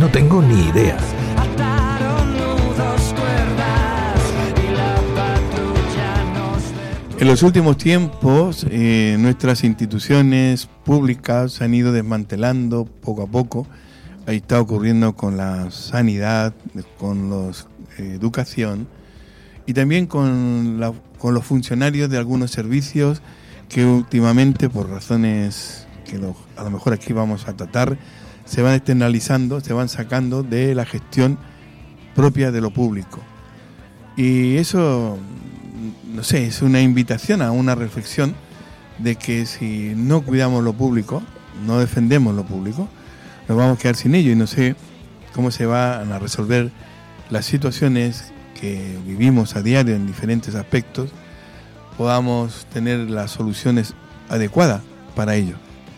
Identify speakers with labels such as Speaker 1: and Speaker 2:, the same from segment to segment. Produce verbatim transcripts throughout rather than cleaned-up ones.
Speaker 1: No tengo ni idea.
Speaker 2: En los últimos tiempos, eh, nuestras instituciones públicas se han ido desmantelando poco a poco. Ahí está ocurriendo con la sanidad, con la eh, educación y también con, la, con los funcionarios de algunos servicios que últimamente, por razones que lo, a lo mejor aquí vamos a tratar, se van externalizando, se van sacando de la gestión propia de lo público. Y eso, no sé, es una invitación a una reflexión de que si no cuidamos lo público, no defendemos lo público, nos vamos a quedar sin ello, y no sé cómo se van a resolver las situaciones que vivimos a diario en diferentes aspectos, podamos tener las soluciones adecuadas para ello.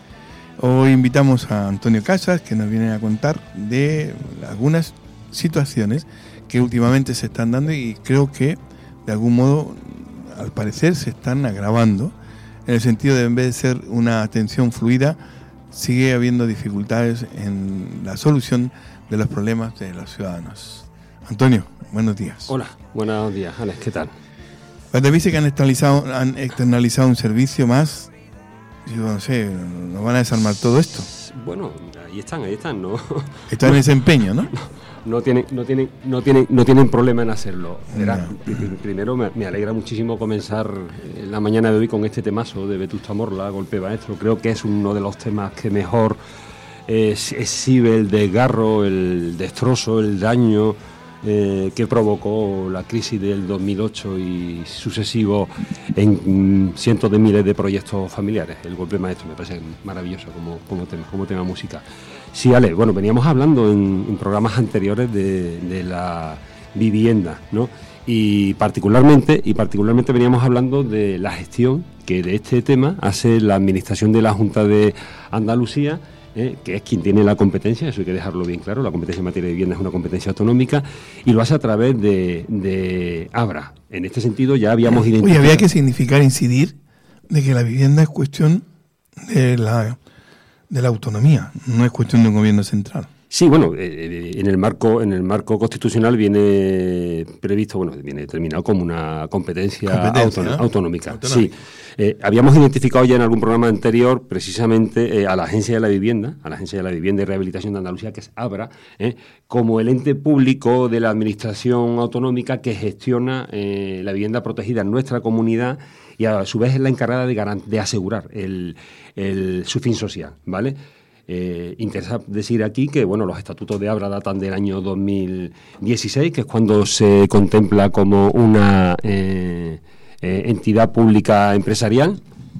Speaker 2: Hoy invitamos a Antonio Casas, que nos viene a contar de algunas situaciones que últimamente se están dando y creo que de algún modo, al parecer, se están agravando, en el sentido de, en vez de ser una atención fluida, sigue habiendo dificultades en la solución de los problemas de los ciudadanos. Antonio, buenos días.
Speaker 3: Hola, buenos días, Alex, ¿qué tal?
Speaker 2: Cuando dice que han externalizado, han externalizado un servicio más, yo no sé, ¿nos van a desarmar todo esto?
Speaker 3: Bueno, ahí están, ahí están, ¿no?
Speaker 2: Están en ese empeño, ¿no?
Speaker 3: No, no tienen, no tienen, no tienen, no tienen problema en hacerlo. Verá,
Speaker 2: No.
Speaker 3: Primero me, me alegra muchísimo comenzar la mañana de hoy con este temazo de Vetusta Morla, Golpe Maestro. Creo que es uno de los temas que mejor eh, exhibe el desgarro, el destrozo, el daño eh, que provocó la crisis del dos mil ocho y sucesivo en mm, cientos de miles de proyectos familiares. El Golpe Maestro me parece maravilloso como, como tema, como tema música. Sí, Ale, bueno, veníamos hablando en, en programas anteriores de, de la vivienda, ¿no? Y particularmente, y particularmente veníamos hablando de la gestión que de este tema hace la Administración de la Junta de Andalucía, eh, que es quien tiene la competencia, eso hay que dejarlo bien claro, la competencia en materia de vivienda es una competencia autonómica, y lo hace a través de, de Abra. En este sentido ya habíamos identificado...
Speaker 2: Oye, había que significar, incidir, de que la vivienda es cuestión de la... de la autonomía, no es cuestión de un gobierno central.
Speaker 3: Sí, bueno, eh, en el marco en el marco constitucional viene previsto, bueno, viene determinado como una competencia,
Speaker 2: competencia
Speaker 3: auton-
Speaker 2: ¿no?
Speaker 3: autonómica.
Speaker 2: autonómica.
Speaker 3: Sí, eh, habíamos identificado ya en algún programa anterior precisamente eh, a la Agencia de la Vivienda, a la Agencia de la Vivienda y Rehabilitación de Andalucía, que es Abra, eh, como el ente público de la administración autonómica que gestiona eh, la vivienda protegida en nuestra comunidad y a su vez es la encargada de, garan- de asegurar el, el, su fin social, ¿vale? Eh, interesa decir aquí que bueno, los estatutos de Abra datan del año dos mil dieciséis, que es cuando se contempla como una eh, eh, entidad pública empresarial.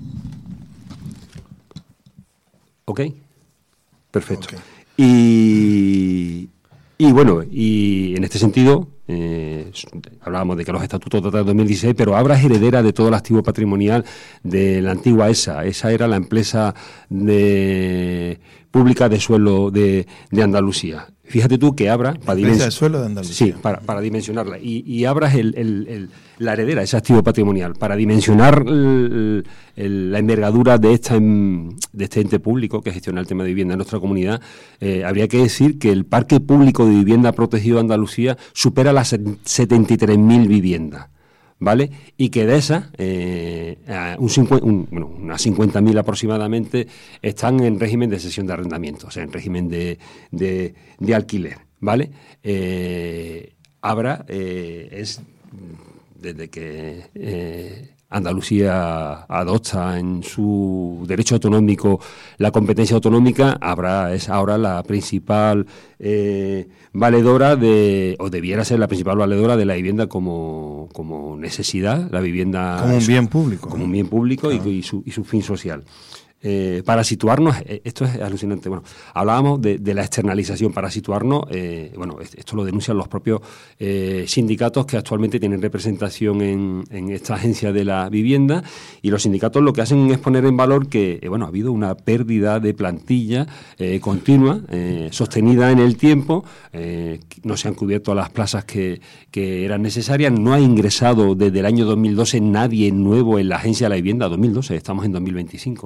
Speaker 3: ¿Ok? Perfecto.
Speaker 2: Okay.
Speaker 3: Y, y bueno, y en este sentido... Eh, hablábamos de que los estatutos datan de dos mil dieciséis, pero Abra es heredera de todo el activo patrimonial de la antigua E S A. Esa era la empresa de, pública de suelo de, de Andalucía. Fíjate tú que Abra...
Speaker 2: Para empresa de suelo de Andalucía.
Speaker 3: Sí, para, para dimensionarla. Y, y Abra es el, el, el, la heredera, ese activo patrimonial. Para dimensionar el, el, la envergadura de, esta, de este ente público que gestiona el tema de vivienda en nuestra comunidad, eh, habría que decir que el parque público de vivienda protegido de Andalucía supera las setenta y tres mil viviendas, ¿vale? Y que de esas, eh, un cincuenta, un, bueno, unas cincuenta mil aproximadamente están en régimen de cesión de arrendamiento, o sea, en régimen de, de, de alquiler, ¿vale? Eh, Abra eh, es, desde que eh, Andalucía adopta en su derecho autonómico la competencia autonómica, Abra es ahora la principal eh, valedora de, o debiera ser la principal valedora de la vivienda como, como necesidad, la vivienda
Speaker 2: como un bien público.
Speaker 3: Como un bien público claro. y, y, su, y su fin social. Eh, para situarnos, eh, esto es alucinante, bueno, hablábamos de, de la externalización, para situarnos, eh, bueno, esto lo denuncian los propios eh, sindicatos que actualmente tienen representación en, en esta agencia de la vivienda, y los sindicatos lo que hacen es poner en valor que, eh, bueno, ha habido una pérdida de plantilla eh, continua, eh, sostenida en el tiempo, eh, no se han cubierto las plazas que, que eran necesarias, no ha ingresado desde el año dos mil doce nadie nuevo en la agencia de la vivienda, dos mil doce, estamos en dos mil veinticinco, no ha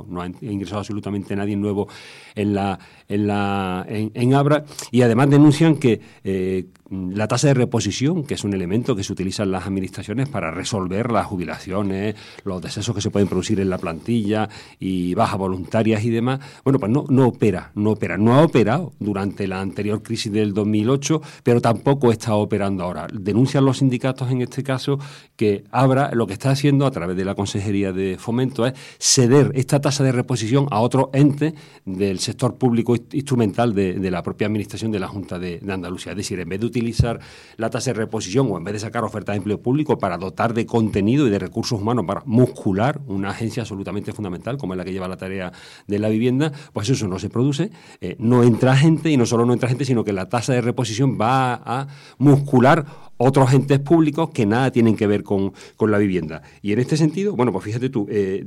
Speaker 3: ingresado absolutamente nadie nuevo en la en la en, en Abra, y además denuncian que eh, la tasa de reposición, que es un elemento que se utiliza en las administraciones para resolver las jubilaciones, los decesos que se pueden producir en la plantilla y bajas voluntarias y demás, bueno, pues no, no opera, no opera, no ha operado durante la anterior crisis del dos mil ocho, pero tampoco está operando ahora. Denuncian los sindicatos en este caso que Abra lo que está haciendo a través de la Consejería de Fomento es ceder esta tasa de reposición a otros entes del sector público instrumental de, de la propia administración de la Junta de, de Andalucía. Es decir, en vez de utilizar la tasa de reposición o en vez de sacar ofertas de empleo público para dotar de contenido y de recursos humanos para muscular una agencia absolutamente fundamental como es la que lleva la tarea de la vivienda, pues eso no se produce, eh, no entra gente, y no solo no entra gente, sino que la tasa de reposición va a, a muscular otros entes públicos que nada tienen que ver con, con la vivienda. Y en este sentido, bueno, pues fíjate tú, eh,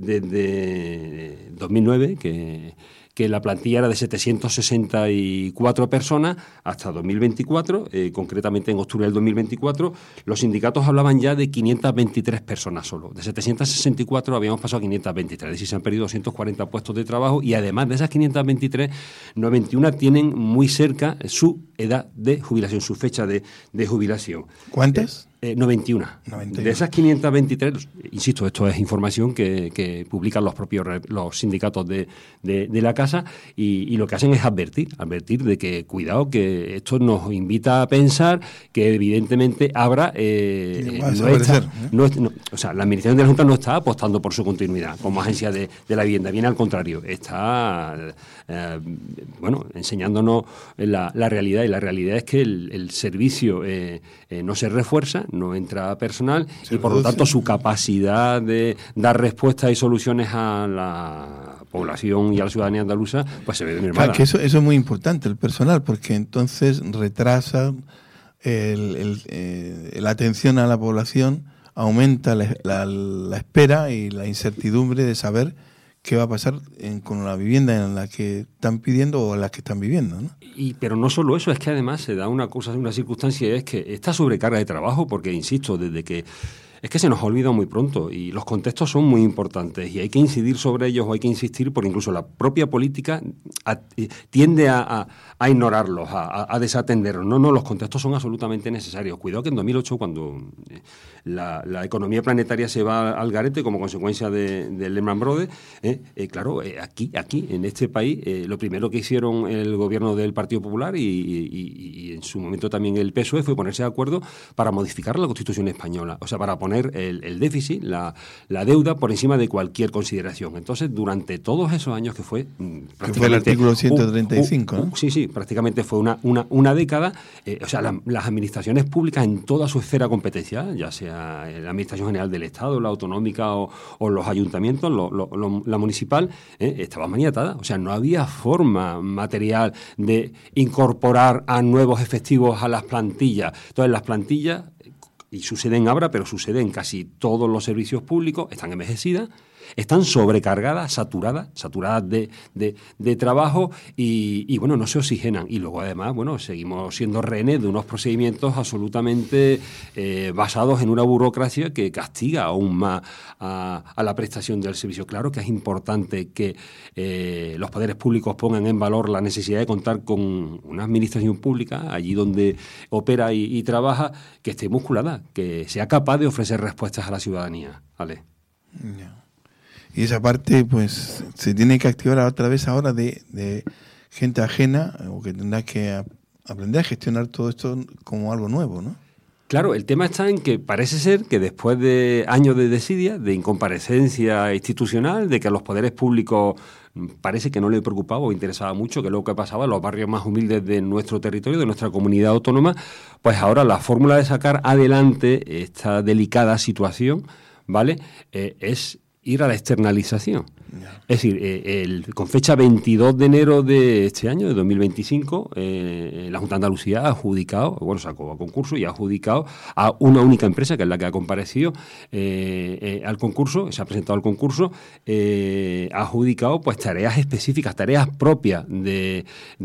Speaker 3: desde dos mil nueve, que... que la plantilla era de setecientas sesenta y cuatro personas hasta dos mil veinticuatro, eh, concretamente en octubre del dos mil veinticuatro, los sindicatos hablaban ya de quinientas veintitrés personas solo. De setecientas sesenta y cuatro habíamos pasado a quinientas veintitrés, es decir, se han perdido doscientos cuarenta puestos de trabajo, y además de esas quinientas veintitrés, noventa y uno tienen muy cerca su edad de jubilación, su fecha de, de jubilación.
Speaker 2: ¿Cuántas?
Speaker 3: Eh, noventa y uno.
Speaker 2: noventa y uno.
Speaker 3: De esas quinientas veintitrés, insisto, esto es información que, que publican los propios los sindicatos de, de, de la casa, y, y lo que hacen es advertir, advertir de que, cuidado, que esto nos invita a pensar que evidentemente Abra eh, no está, ¿eh? no, no, o sea, la administración de la Junta no está apostando por su continuidad como agencia de, de la vivienda, bien al contrario, está eh, bueno, enseñándonos la, la realidad, y la realidad es que el, el servicio eh, eh, no se refuerza, no entra personal, se y por reduce. Lo tanto su capacidad de dar respuestas y soluciones a la población y a la ciudadanía andaluza pues se ve mermada.
Speaker 2: Claro, que eso, eso es muy importante, el personal, porque entonces retrasa el, el, eh, la atención a la población, aumenta la, la, la espera y la incertidumbre de saber qué va a pasar en, con la vivienda en la que están pidiendo o en la que están viviendo, ¿no?
Speaker 3: Y, pero no solo eso, es que además se da una cosa, una circunstancia, es que esta sobrecarga de trabajo, porque insisto, desde que es que se nos ha olvidado muy pronto, y los contextos son muy importantes y hay que incidir sobre ellos, o hay que insistir, porque incluso la propia política a, tiende a, a, a ignorarlos, a, a desatenderlos. No, no, los contextos son absolutamente necesarios. Cuidado que en dos mil ocho, cuando la, la economía planetaria se va al garete como consecuencia de, de Lehman Brothers, eh, eh, claro, eh, aquí, aquí, en este país, eh, lo primero que hicieron el gobierno del Partido Popular y, y, y en su momento también el P S O E fue ponerse de acuerdo para modificar la Constitución española, o sea, para poner El, el déficit, la, la deuda por encima de cualquier consideración. Entonces, durante todos esos años que fue
Speaker 2: que fue el artículo ciento treinta y cinco,
Speaker 3: uh, uh,
Speaker 2: ¿no?
Speaker 3: Sí, sí, prácticamente fue una, una, una década, eh, o sea, la, las administraciones públicas en toda su esfera competencial, ya sea la Administración General del Estado, la autonómica o, o los ayuntamientos, lo, lo, lo, la municipal, eh, estaba maniatada. O sea, no había forma material de incorporar a nuevos efectivos a las plantillas. Entonces, las plantillas, y sucede en Abra, pero sucede en casi todos los servicios públicos, están envejecidas, están sobrecargadas, saturadas, saturadas de, de, de trabajo y, y, bueno, no se oxigenan. Y luego, además, bueno, seguimos siendo rehenes de unos procedimientos absolutamente eh, basados en una burocracia que castiga aún más a, a la prestación del servicio. Claro que es importante que eh, los poderes públicos pongan en valor la necesidad de contar con una administración pública, allí donde opera y, y trabaja, que esté musculada, que sea capaz de ofrecer respuestas a la ciudadanía. ¿Vale?
Speaker 2: Yeah. Y esa parte, pues, se tiene que activar otra vez ahora de, de gente ajena, o que tendrá que a, aprender a gestionar todo esto como algo nuevo, ¿no?
Speaker 3: Claro, el tema está en que parece ser que después de años de desidia, de incomparecencia institucional, de que a los poderes públicos parece que no le preocupaba o interesaba mucho que lo que pasaba en los barrios más humildes de nuestro territorio, de nuestra comunidad autónoma, pues ahora la fórmula de sacar adelante esta delicada situación, ¿vale?, eh, es ir a la externalización. Yeah. Es decir, eh, el, con fecha veintidós de enero de este año, de dos mil veinticinco, eh, la Junta de Andalucía ha adjudicado, bueno, sacó a concurso y ha adjudicado a una única empresa, que es la que ha comparecido eh, eh, al concurso, se ha presentado al concurso, eh, ha adjudicado pues tareas específicas, tareas propias de,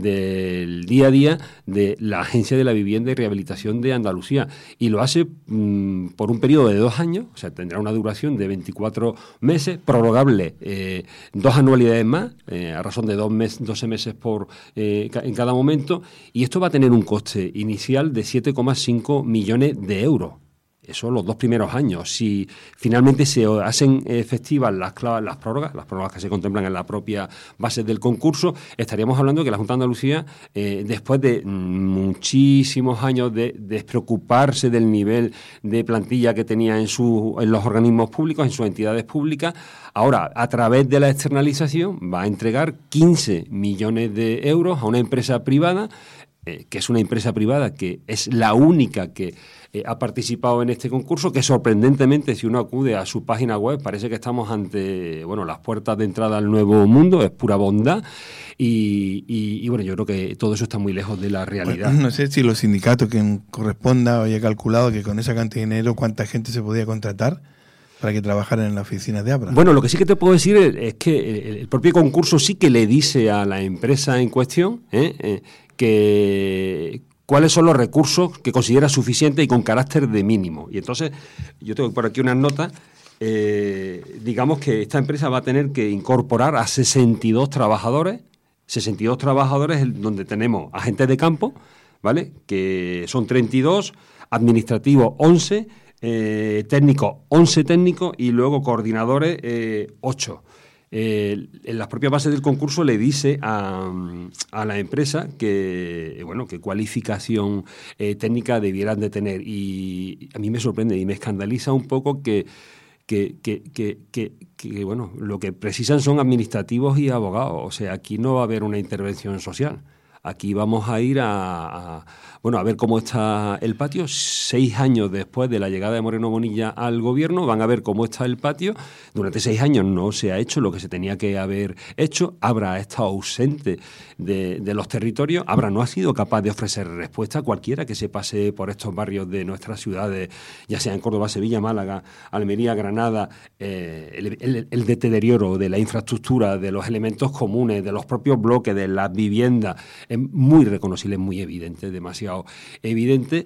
Speaker 3: del día a día de la Agencia de la Vivienda y Rehabilitación de Andalucía. Y lo hace mmm, por un periodo de dos años, o sea, tendrá una duración de veinticuatro meses, prorrogable eh, dos anualidades más, eh, a razón de dos mes, doce meses por eh, ca- en cada momento, y esto va a tener un coste inicial de siete coma cinco millones de euros. Eso los dos primeros años. Si finalmente se hacen efectivas las, las prórrogas, las prórrogas que se contemplan en la propia base del concurso, estaríamos hablando de que la Junta de Andalucía, eh, después de muchísimos años de despreocuparse del nivel de plantilla que tenía en, su, en los organismos públicos, en sus entidades públicas, ahora, a través de la externalización, va a entregar quince millones de euros a una empresa privada, eh, que es una empresa privada que es la única que Eh, ha participado en este concurso, que sorprendentemente, si uno acude a su página web, parece que estamos ante, bueno, las puertas de entrada al nuevo mundo, es pura bondad, y, y, y bueno, yo creo que todo eso está muy lejos de la realidad.
Speaker 2: Bueno, no sé si los sindicatos que corresponda haya calculado que con esa cantidad de dinero cuánta gente se podía contratar para que trabajaran en la oficina de Abra.
Speaker 3: Bueno, lo que sí que te puedo decir es que el propio concurso sí que le dice a la empresa en cuestión ¿eh? Eh, que cuáles son los recursos que considera suficientes y con carácter de mínimo. Y entonces, yo tengo por aquí unas notas, eh, digamos que esta empresa va a tener que incorporar a sesenta y dos trabajadores, sesenta y dos trabajadores donde tenemos agentes de campo, ¿vale?, que son treinta y dos, administrativos once, eh, técnicos once técnicos y luego coordinadores eh, ocho. Eh, en las propias bases del concurso le dice a, a la empresa que, bueno, qué cualificación eh, técnica debieran de tener, y a mí me sorprende y me escandaliza un poco que que, que, que, que, que bueno, lo que precisan son administrativos y abogados. O sea, aquí no va a haber una intervención social. Aquí vamos a ir a, a, bueno, a ver cómo está el patio. Seis años después de la llegada de Moreno Bonilla al gobierno, van a ver cómo está el patio. Durante seis años no se ha hecho lo que se tenía que haber hecho. Abra ha estado ausente de, de los territorios. Abra no ha sido capaz de ofrecer respuesta a cualquiera que se pase por estos barrios de nuestras ciudades, ya sea en Córdoba, Sevilla, Málaga, Almería, Granada. Eh, el, el, el deterioro de la infraestructura, de los elementos comunes, de los propios bloques, de las viviendas, es muy reconocible, muy evidente, demasiado evidente,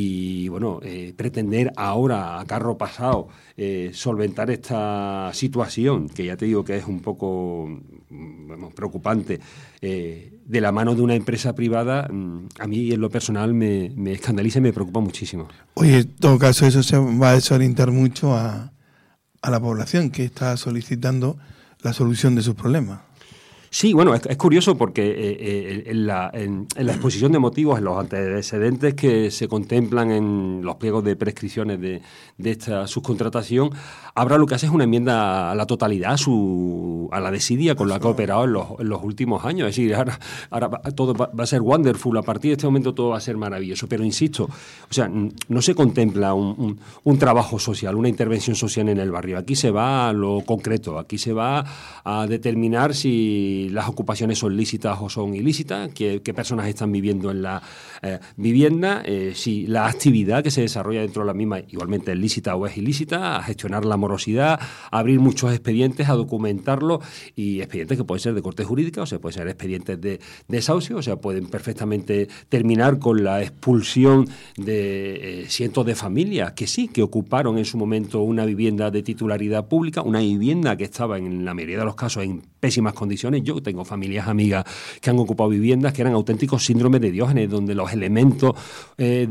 Speaker 3: y bueno, eh, pretender ahora a carro pasado eh, solventar esta situación, que ya te digo que es un poco bueno, preocupante, eh, de la mano de una empresa privada, a mí en lo personal me, me escandaliza y me preocupa muchísimo.
Speaker 2: Oye, en todo caso eso se va a desorientar mucho a, a la población que está solicitando la solución de sus problemas.
Speaker 3: Sí, bueno, es, es curioso porque eh, eh, en, la, en, en la exposición de motivos, en los antecedentes que se contemplan en los pliegos de prescripciones de, de esta subcontratación, Abra lo que hace es una enmienda a la totalidad, a, su, a la desidia con la que ha operado en los, en los últimos años. Es decir, ahora, ahora todo va, va a ser wonderful, a partir de este momento todo va a ser maravilloso. Pero insisto, o sea, no se contempla un, un, un trabajo social, una intervención social en el barrio. Aquí se va a lo concreto, aquí se va a determinar si las ocupaciones son lícitas o son ilícitas, qué, qué personas están viviendo en la eh, vivienda, eh, si la actividad que se desarrolla dentro de la misma igualmente es lícita o es ilícita, a gestionar la morosidad, a abrir muchos expedientes, a documentarlo, y expedientes que pueden ser de corte jurídica, o sea, pueden ser expedientes de desahucio, o sea, pueden perfectamente terminar con la expulsión de eh, cientos de familias que sí, que ocuparon en su momento una vivienda de titularidad pública, una vivienda que estaba en la mayoría de los casos en pésimas condiciones. Yo tengo familias amigas que han ocupado viviendas que eran auténticos síndromes de Diógenes, donde los elementos eh,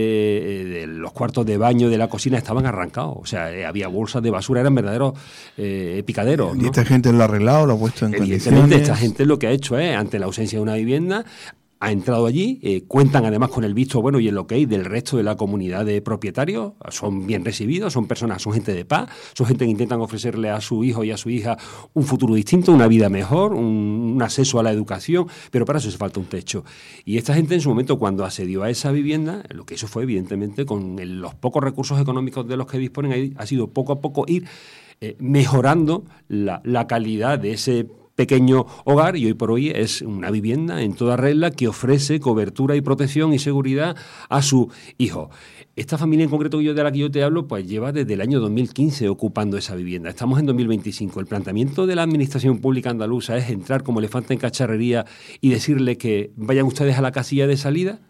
Speaker 3: de, de los cuartos de baño, de la cocina, estaban arrancados. O sea, eh, había bolsas de basura, eran verdaderos eh, picaderos, ¿no?
Speaker 2: Y esta gente lo ha arreglado, lo ha puesto en
Speaker 3: Evidentemente,
Speaker 2: condiciones.
Speaker 3: esta gente lo que ha hecho es, ante la ausencia de una vivienda, ha entrado allí, eh, cuentan además con el visto bueno y el ok del resto de la comunidad de propietarios, son bien recibidos, son personas, son gente de paz, son gente que intentan ofrecerle a su hijo y a su hija un futuro distinto, una vida mejor, un, un acceso a la educación, pero para eso hace falta un techo. Y esta gente en su momento, cuando accedió a esa vivienda, lo que hizo fue evidentemente con el, los pocos recursos económicos de los que disponen, ha sido poco a poco ir eh, mejorando la, la calidad de ese pequeño hogar, y hoy por hoy es una vivienda en toda regla que ofrece cobertura y protección y seguridad a su hijo. Esta familia en concreto de la que yo te hablo, pues lleva desde el año dos mil quince ocupando esa vivienda. Estamos en dos mil veinticinco. El planteamiento de la Administración Pública Andaluza es entrar como elefante en cacharrería y decirle que vayan ustedes a la casilla de salida.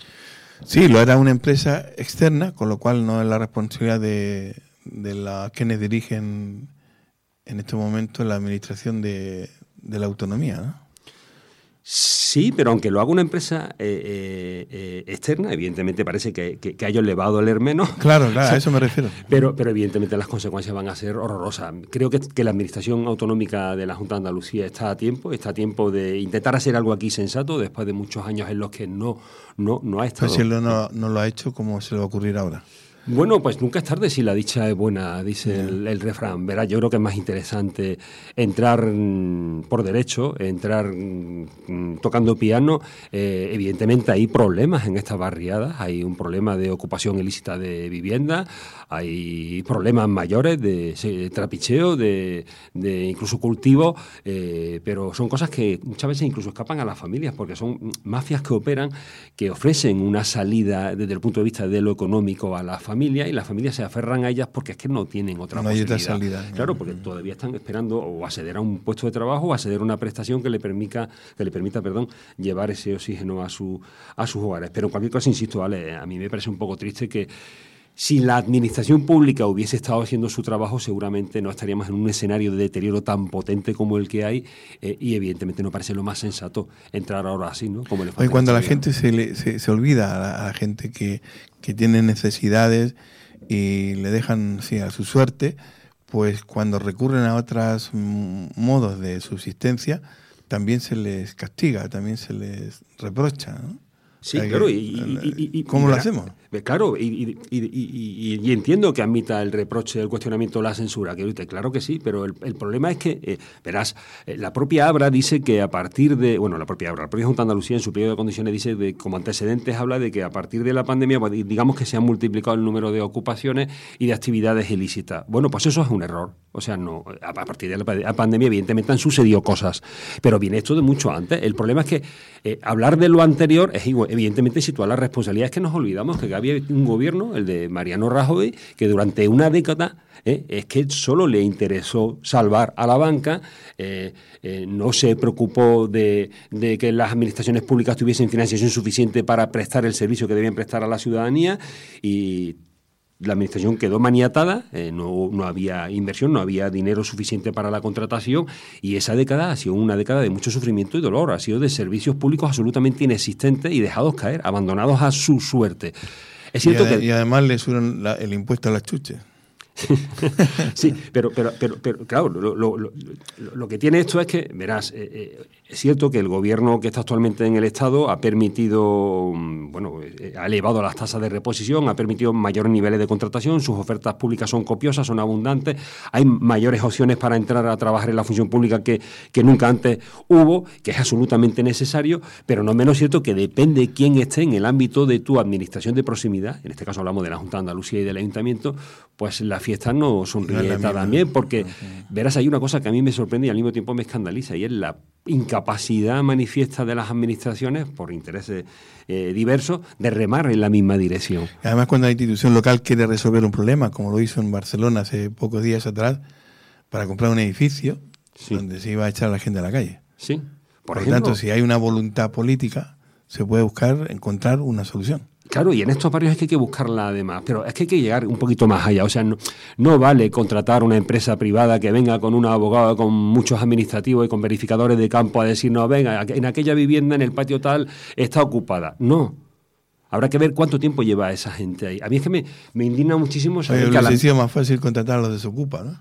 Speaker 2: Sí, lo hará una empresa externa, con lo cual no es la responsabilidad de, de la quienes dirigen en este momento la administración de, de la autonomía, ¿no?
Speaker 3: Sí, pero aunque lo haga una empresa eh, eh, externa, evidentemente parece que, que, que a ellos les va a doler menos.
Speaker 2: Claro, claro, a eso me refiero.
Speaker 3: Pero, pero evidentemente las consecuencias van a ser horrorosas. Creo que, que la Administración Autonómica de la Junta de Andalucía está a tiempo, está a tiempo de intentar hacer algo aquí sensato después de muchos años en los que no, no, no ha estado.
Speaker 2: Pero si él no, no lo ha hecho, ¿cómo se le va a ocurrir ahora?
Speaker 3: Bueno, pues nunca es tarde si la dicha es buena, dice el, el refrán. Verás, yo creo que es más interesante entrar mm, por derecho, entrar mm, tocando piano. Eh, evidentemente hay problemas en estas barriadas, hay un problema de ocupación ilícita de vivienda, hay problemas mayores de, de trapicheo, de, de incluso cultivo, eh, pero son cosas que muchas veces incluso escapan a las familias porque son mafias que operan, que ofrecen una salida desde el punto de vista de lo económico a las familias. Familia, y las familias se aferran a ellas porque es que no tienen otra
Speaker 2: no hay
Speaker 3: posibilidad.
Speaker 2: otra salida.
Speaker 3: Claro, porque todavía están esperando o acceder a un puesto de trabajo o acceder a una prestación que le permita, que le permita, perdón, llevar ese oxígeno a su a sus hogares. Pero en cualquier caso, insisto, Ale, a mí me parece un poco triste que si la administración pública hubiese estado haciendo su trabajo, seguramente no estaríamos en un escenario de deterioro tan potente como el que hay, eh, y evidentemente no parece lo más sensato entrar ahora así, ¿no? Como le
Speaker 2: Oye, cuando la gente se, le, se, se olvida a la, a la gente que, que tiene necesidades y le dejan sí, a su suerte, pues cuando recurren a otros modos de subsistencia, también se les castiga, también se les reprocha, ¿no?
Speaker 3: Sí,
Speaker 2: o sea,
Speaker 3: claro.
Speaker 2: Que,
Speaker 3: Y, y, y, y,
Speaker 2: ¿Cómo
Speaker 3: y,
Speaker 2: lo hacemos?
Speaker 3: Claro, y, y, y, y entiendo que admita el reproche, el cuestionamiento, la censura. Que, claro que sí, pero el, el problema es que, eh, verás, eh, la propia Abra dice que a partir de, bueno, la propia Abra, la propia Junta de Andalucía en su periodo de condiciones dice, de, como antecedentes, habla de que a partir de la pandemia, pues, digamos que se ha multiplicado el número de ocupaciones y de actividades ilícitas. Bueno, pues eso es un error. O sea, no, a partir de la pandemia, evidentemente, han sucedido cosas, pero viene esto de mucho antes. El problema es que eh, hablar de lo anterior es, evidentemente, situar las responsabilidades, que nos olvidamos que había un gobierno, el de Mariano Rajoy, que durante una década eh, es que solo le interesó salvar a la banca, eh, eh, no se preocupó de, de que las administraciones públicas tuviesen financiación suficiente para prestar el servicio que debían prestar a la ciudadanía, y la administración quedó maniatada, eh, no, no había inversión, no había dinero suficiente para la contratación, y esa década ha sido una década de mucho sufrimiento y dolor, ha sido de servicios públicos absolutamente inexistentes y dejados caer, abandonados a su suerte. Es cierto
Speaker 2: y, ade-
Speaker 3: que...
Speaker 2: y además le suben la, el impuesto a las chuches.
Speaker 3: Sí, pero, pero, pero, pero claro, lo, lo, lo, lo que tiene esto es que, verás, eh, eh, es cierto que el gobierno que está actualmente en el Estado ha permitido, bueno, eh, ha elevado las tasas de reposición, ha permitido mayores niveles de contratación, sus ofertas públicas son copiosas, son abundantes, hay mayores opciones para entrar a trabajar en la función pública que, que nunca antes hubo, que es absolutamente necesario, pero no menos cierto que depende quién esté en el ámbito de tu administración de proximidad, en este caso hablamos de la Junta de Andalucía y del Ayuntamiento, pues la fiesta no sonríe no también, porque okay. verás, hay una cosa que a mí me sorprende y al mismo tiempo me escandaliza, y es la incapacidad manifiesta de las administraciones, por intereses eh, diversos, de remar en la misma dirección.
Speaker 2: Además, cuando la institución local quiere resolver un problema, como lo hizo en Barcelona hace pocos días atrás, para comprar un edificio sí. donde se iba a echar a la gente a la calle.
Speaker 3: Sí.
Speaker 2: Por, por ejemplo, tanto, si hay una voluntad política, se puede buscar, encontrar una solución.
Speaker 3: Claro, y en estos barrios es que hay que buscarla además, pero es que hay que llegar un poquito más allá. O sea, no, no vale contratar una empresa privada que venga con un abogado, con muchos administrativos y con verificadores de campo a decir, no, venga, en aquella vivienda, en el patio tal, está ocupada. No. Habrá que ver cuánto tiempo lleva esa gente ahí. A mí es que me, me indigna muchísimo saber
Speaker 2: Oye,
Speaker 3: que...
Speaker 2: Lo
Speaker 3: la...
Speaker 2: sencillo más fácil contratar a los desocupa, ¿no?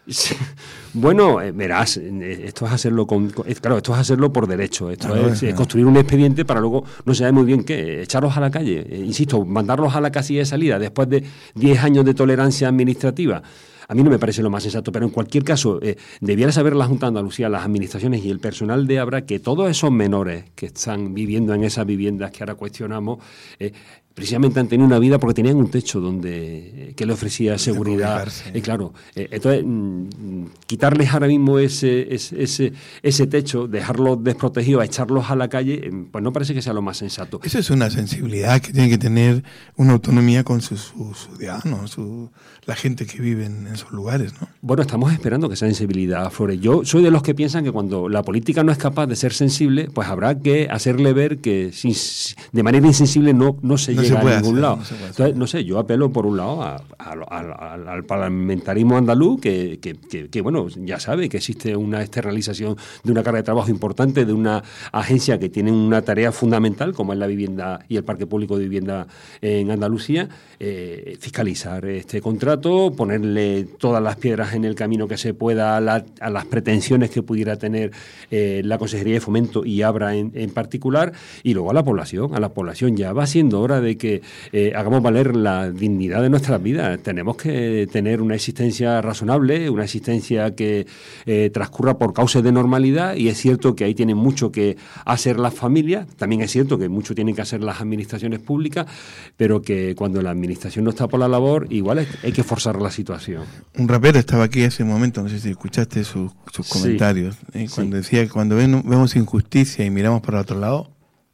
Speaker 3: Bueno, eh, verás, eh, esto es hacerlo con, con, claro, esto es hacerlo por derecho, esto
Speaker 2: ah,
Speaker 3: es,
Speaker 2: no,
Speaker 3: es
Speaker 2: no.
Speaker 3: construir un expediente para luego, no se sabe muy bien qué, echarlos a la calle, eh, insisto, mandarlos a la casilla de salida después de diez años de tolerancia administrativa. A mí no me parece lo más sensato, pero en cualquier caso, eh, debiera saber la Junta de Andalucía, las administraciones y el personal de Abra que todos esos menores que están viviendo en esas viviendas que ahora cuestionamos, eh, precisamente han tenido una vida porque tenían un techo donde que le ofrecía seguridad. Y claro, eh, entonces mm, quitarles ahora mismo ese, ese, ese, ese techo, dejarlos desprotegidos, echarlos a la calle, eh, pues no parece que sea lo más sensato.
Speaker 2: Eso es una sensibilidad que tiene que tener una autonomía con sus su, su ciudadanos, su, la gente que vive en esos lugares, ¿no?
Speaker 3: Bueno, estamos esperando que esa sensibilidad aflore. Yo soy de los que piensan que cuando la política no es capaz de ser sensible, pues habrá que hacerle ver que sin, de manera insensible no, no se no llega llega
Speaker 2: se
Speaker 3: a ningún
Speaker 2: hacer,
Speaker 3: lado.
Speaker 2: No, se
Speaker 3: Entonces, no sé, yo apelo por un lado a, a, a, a, al parlamentarismo andaluz, que, que, que, que, bueno, ya sabe que existe una externalización de una carga de trabajo importante, de una agencia que tiene una tarea fundamental, como es la vivienda y el parque público de vivienda en Andalucía, eh, fiscalizar este contrato, ponerle todas las piedras en el camino que se pueda a, la, a las pretensiones que pudiera tener eh, la Consejería de Fomento y Abra en, en particular, y luego a la población, a la población. Ya va siendo hora de que eh, hagamos valer la dignidad de nuestras vidas. Tenemos que tener una existencia razonable, una existencia que eh, transcurra por cauces de normalidad, y es cierto que ahí tienen mucho que hacer las familias, también es cierto que mucho tienen que hacer las administraciones públicas, pero que cuando la administración no está por la labor, igual es, hay que forzar la situación.
Speaker 2: Un rapero estaba aquí hace un momento, no sé si escuchaste sus, sus comentarios, sí, eh, cuando sí. decía que cuando ven, vemos injusticia y miramos para otro lado,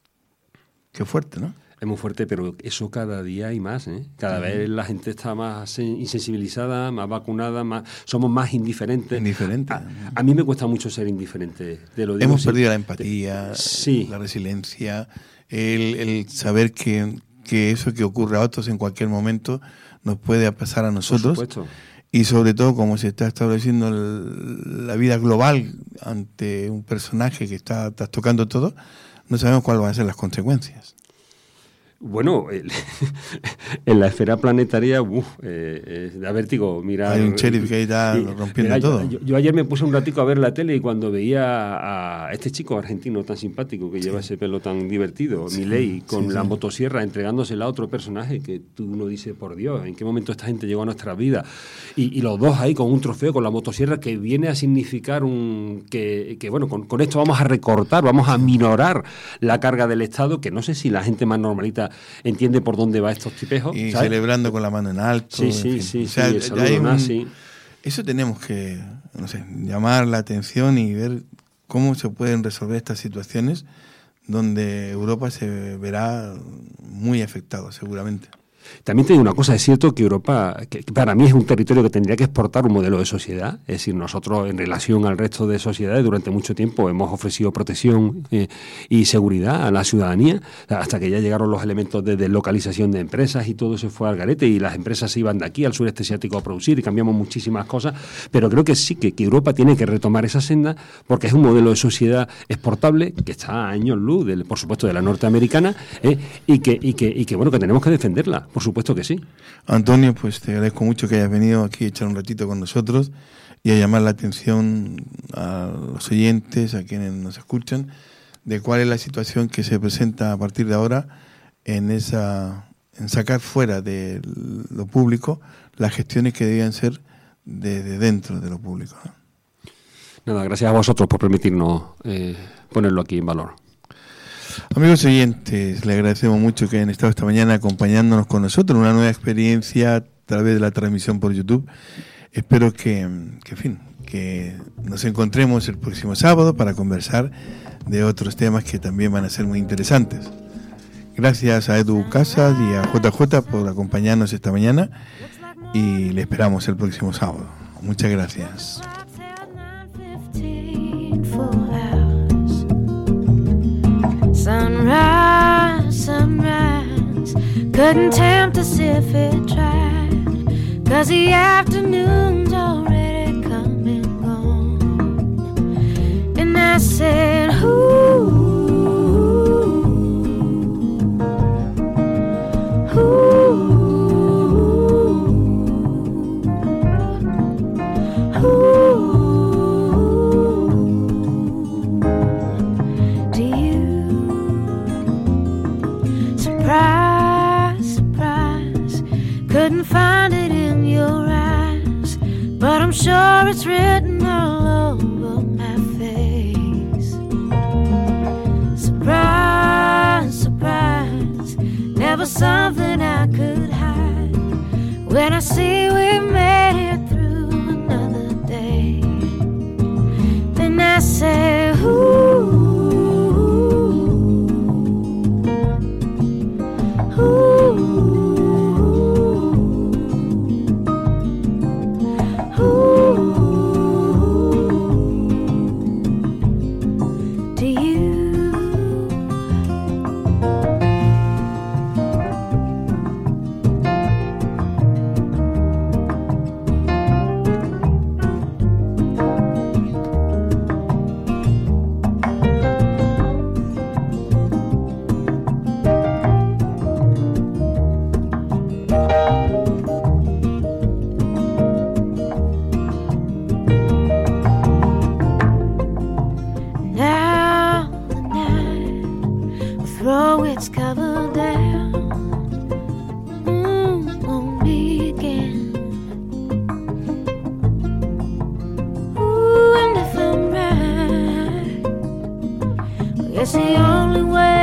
Speaker 2: qué fuerte, ¿no?
Speaker 3: Es muy fuerte, pero eso cada día hay más, ¿eh? Cada uh-huh. vez la gente está más insensibilizada, más vacunada, más somos más indiferentes.
Speaker 2: Indiferente.
Speaker 3: A, a mí me cuesta mucho ser indiferente. Te lo digo,
Speaker 2: Hemos
Speaker 3: sí.
Speaker 2: perdido la empatía,
Speaker 3: sí.
Speaker 2: la resiliencia, el, el saber que, que eso que ocurre a otros en cualquier momento nos puede pasar a nosotros.
Speaker 3: Por supuesto.
Speaker 2: Y sobre todo, como se está estableciendo el, la vida global ante un personaje que está trastocando todo, no sabemos cuáles van a ser las consecuencias.
Speaker 3: Bueno, el, en la esfera planetaria, uf, eh, eh, da vértigo mirar.
Speaker 2: Hay un sheriff que está y, rompiendo mira, todo.
Speaker 3: Yo, yo ayer me puse un ratico a ver la tele y cuando veía a este chico argentino tan simpático que sí. lleva ese pelo tan divertido, sí, Milei, con sí, la sí. motosierra entregándosela a otro personaje que tú uno dice, por Dios, ¿en qué momento esta gente llegó a nuestra vida? Y, y los dos ahí con un trofeo, con la motosierra, que viene a significar un que, que bueno, con, con esto vamos a recortar, vamos a minorar la carga del Estado, que no sé si la gente más normalita entiende por dónde va estos tipejos.
Speaker 2: Y
Speaker 3: ¿sabes?
Speaker 2: Celebrando con la mano en alto.
Speaker 3: Sí, sí,
Speaker 2: en
Speaker 3: sí.
Speaker 2: O sea,
Speaker 3: sí el saludo
Speaker 2: un,
Speaker 3: nazi.
Speaker 2: Eso tenemos que, no sé, llamar la atención y ver cómo se pueden resolver estas situaciones donde Europa se verá muy afectado, seguramente.
Speaker 3: También te digo una cosa, es cierto que Europa, que para mí es un territorio que tendría que exportar un modelo de sociedad, es decir, nosotros en relación al resto de sociedades durante mucho tiempo hemos ofrecido protección eh, y seguridad a la ciudadanía, hasta que ya llegaron los elementos de deslocalización de empresas y todo se fue al garete y las empresas se iban de aquí al sureste asiático a producir y cambiamos muchísimas cosas, pero creo que sí, que, que Europa tiene que retomar esa senda porque es un modelo de sociedad exportable que está a años luz, de, por supuesto, de la norteamericana eh, y, que, y, que, y que, bueno, que tenemos que defenderla. Por supuesto que sí.
Speaker 2: Antonio, pues te agradezco mucho que hayas venido aquí a echar un ratito con nosotros y a llamar la atención a los oyentes, a quienes nos escuchan, de cuál es la situación que se presenta a partir de ahora en esa en sacar fuera de lo público las gestiones que debían ser desde de dentro de lo público, ¿no?
Speaker 3: Nada, gracias a vosotros por permitirnos eh, ponerlo aquí en valor.
Speaker 2: Amigos oyentes, le agradecemos mucho que hayan estado esta mañana acompañándonos con nosotros en una nueva experiencia a través de la transmisión por YouTube. Espero que, que, en fin, que nos encontremos el próximo sábado para conversar de otros temas que también van a ser muy interesantes. Gracias a Edu Casas y a J J por acompañarnos esta mañana y le esperamos el próximo sábado. Muchas gracias.
Speaker 1: Sunrise, sunrise, couldn't tempt us if it tried, 'cause the afternoon's already come and gone. And I said, ooh, ooh, ooh. Do you? Surprise, surprise, couldn't find it in your eyes, but I'm sure it's written all over my face. Surprise, surprise, never something I could hide, when I see we made it through another day. Then I say, ooh, do you? throw its cover down mm, on me again. Ooh, and if I'm right, well, it's the only way